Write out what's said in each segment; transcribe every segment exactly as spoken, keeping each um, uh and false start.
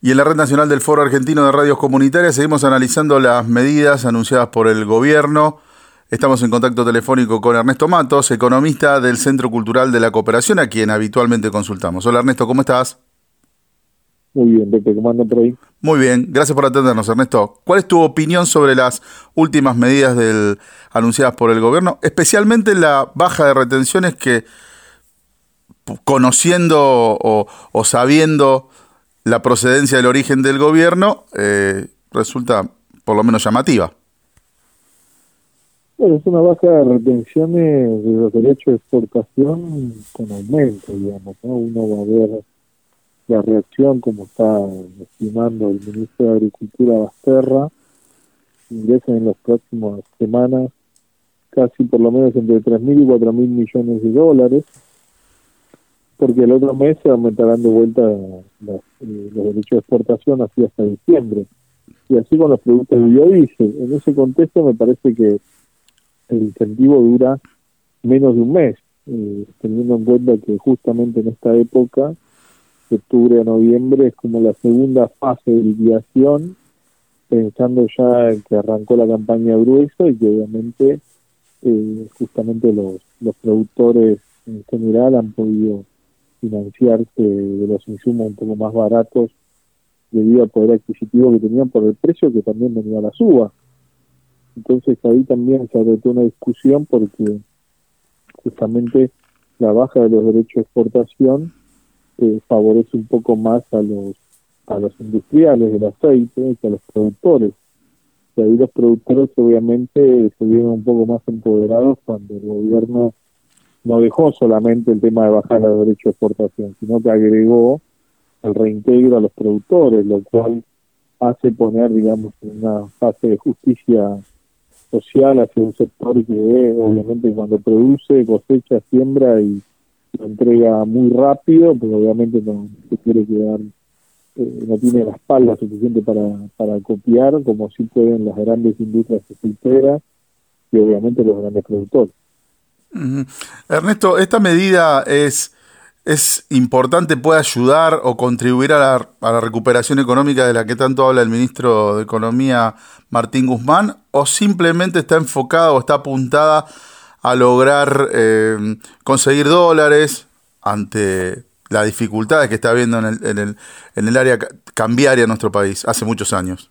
Y en la Red Nacional del Foro Argentino de Radios Comunitarias seguimos analizando las medidas anunciadas por el gobierno. Estamos en contacto telefónico con Ernesto Matos, economista del Centro Cultural de la Cooperación, a quien habitualmente consultamos. Hola Ernesto, ¿cómo estás? Muy bien, Pepe, ¿cómo andan por ahí? Muy bien, gracias por atendernos, Ernesto. ¿Cuál es tu opinión sobre las últimas medidas del, anunciadas por el gobierno, especialmente la baja de retenciones que, conociendo o, o sabiendo la procedencia del origen del gobierno, eh, resulta por lo menos llamativa? Bueno, es una baja de retenciones de los derechos de exportación con aumento, digamos, ¿no? Uno va a ver la reacción, como está estimando el ministro de Agricultura, Basterra, ingresan en las próximas semanas casi por lo menos entre tres mil y cuatro mil millones de dólares, porque el otro mes se aumentarán de vuelta las, eh, los derechos de exportación así hasta diciembre, y así con los productos de biodiesel. En ese contexto me parece que el incentivo dura menos de un mes, eh, teniendo en cuenta que justamente en esta época, de octubre a noviembre, es como la segunda fase de liquidación, pensando ya en que arrancó la campaña gruesa y que obviamente eh, justamente los, los productores en general han podido financiarse de los insumos un poco más baratos debido al poder adquisitivo que tenían por el precio que también venía a la suba. Entonces ahí también se abrió una discusión porque justamente la baja de los derechos de exportación eh, favorece un poco más a los a los industriales del aceite que a los productores. Y ahí los productores obviamente se vieron un poco más empoderados cuando el gobierno no dejó solamente el tema de bajar los derechos de exportación, sino que agregó el reintegro a los productores, lo cual hace poner, digamos, en una fase de justicia social hacia un sector que obviamente cuando produce, cosecha, siembra y lo entrega muy rápido, pero obviamente no se quiere quedar, eh, no tiene la espalda suficiente para, para copiar, como sí pueden las grandes industrias aceiteras y obviamente los grandes productores. Uh-huh. Ernesto, ¿esta medida es, es importante, puede ayudar o contribuir a la, a la recuperación económica de la que tanto habla el ministro de Economía, Martín Guzmán, o simplemente está enfocada o está apuntada a lograr eh, conseguir dólares ante las dificultades que está habiendo en el, en el, en el área cambiaria de nuestro país hace muchos años?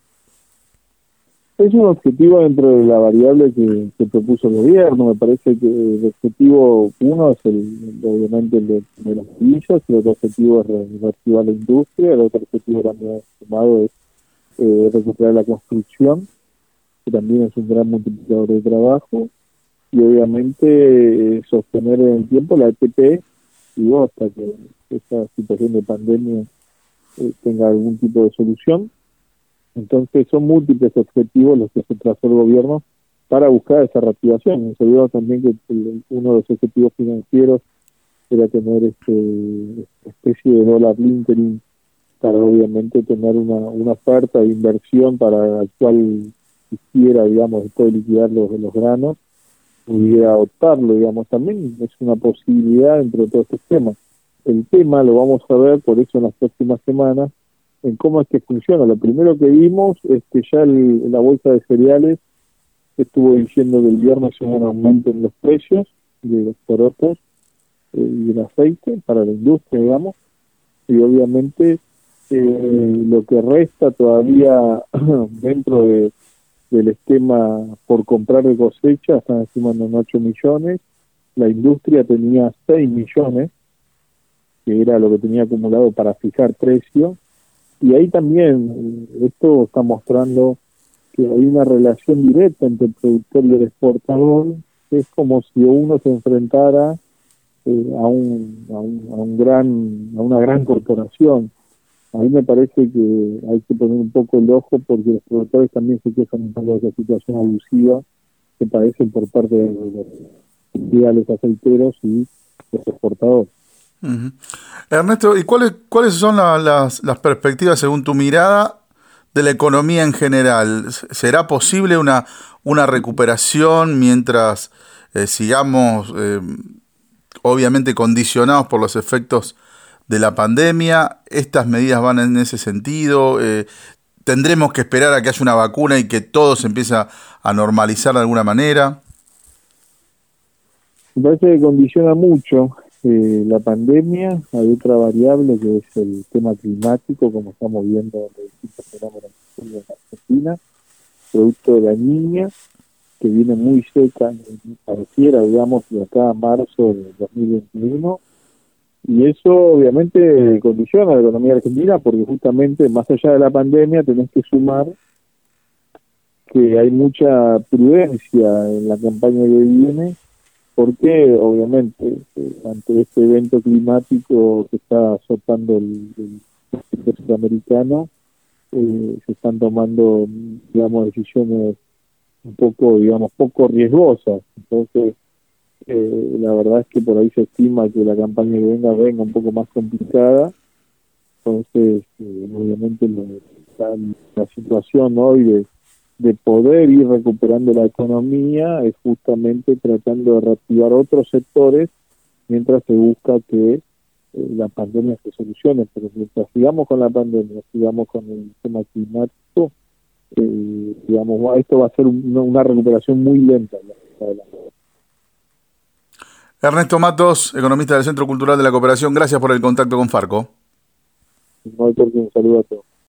Es un objetivo dentro de la variable que, que propuso el gobierno. Me parece que el objetivo uno es el, obviamente el de, de las divisas, el otro objetivo es reactivar la industria, el otro objetivo también sumado es eh, recuperar la construcción, que también es un gran multiplicador de trabajo, y obviamente eh, sostener en el tiempo la E T P y hasta que esta situación de pandemia eh, tenga algún tipo de solución. Entonces son múltiples objetivos los que se trazó el gobierno para buscar esa reactivación. Se vio también que el, uno de los objetivos financieros era tener este especie de dólar lintering para obviamente tener una, una oferta de inversión para la cual quisiera, digamos, después de liquidar los, los granos, pudiera adoptarlo, digamos. También es una posibilidad dentro de todos estos temas. El tema lo vamos a ver, por eso en las próximas semanas, en cómo es que funciona. Lo primero que vimos es que ya el, la bolsa de cereales estuvo diciendo que el viernes hubo un aumento en los precios de los porotos eh, y del aceite para la industria, digamos, y obviamente eh, lo que resta todavía dentro de del esquema por comprar de cosecha están estimando en ocho millones, la industria tenía seis millones, que era lo que tenía acumulado para fijar precio. Y ahí también, esto está mostrando que hay una relación directa entre el productor y el exportador, que es como si uno se enfrentara eh, a, un, a, un, a, un gran, a una gran corporación. A mí me parece que hay que poner un poco el ojo porque los productores también se quejan un poco de esa situación abusiva que padecen por parte de los industriales aceiteros y los exportadores. Uh-huh. Ernesto, ¿y cuáles cuáles son la, las, las perspectivas según tu mirada de la economía en general? ¿Será posible una, una recuperación mientras eh, sigamos eh, obviamente condicionados por los efectos de la pandemia. ¿Estas medidas van en ese sentido? Eh, ¿Tendremos que esperar a que haya una vacuna y que todo se empiece a normalizar de alguna manera? Me parece que condiciona mucho eh, la pandemia. Hay otra variable que es el tema climático, como estamos viendo en distintos fenómenos en Argentina, producto de la Niña, que viene muy seca, pareciera, digamos, de acá a marzo de dos mil veintiuno, y eso obviamente condiciona la economía argentina, porque justamente más allá de la pandemia tenés que sumar que hay mucha prudencia en la campaña que viene, porque obviamente eh, ante este evento climático que está azotando el, el sudamericano, eh, se están tomando, digamos, decisiones un poco, digamos, poco riesgosas. Entonces, eh, la verdad es que por ahí se estima que la campaña que venga venga un poco más complicada. Entonces, eh, obviamente lo, la, la situación hoy de, de poder ir recuperando la economía es justamente tratando de reactivar otros sectores mientras se busca que eh, la pandemia se solucione. Pero mientras sigamos con la pandemia, sigamos con el tema climático, Eh, digamos, esto va a ser una, una recuperación muy lenta. Ernesto Matos, economista del Centro Cultural de la Cooperación, gracias por el contacto con Farco. No hay por qué, un saludo a todos.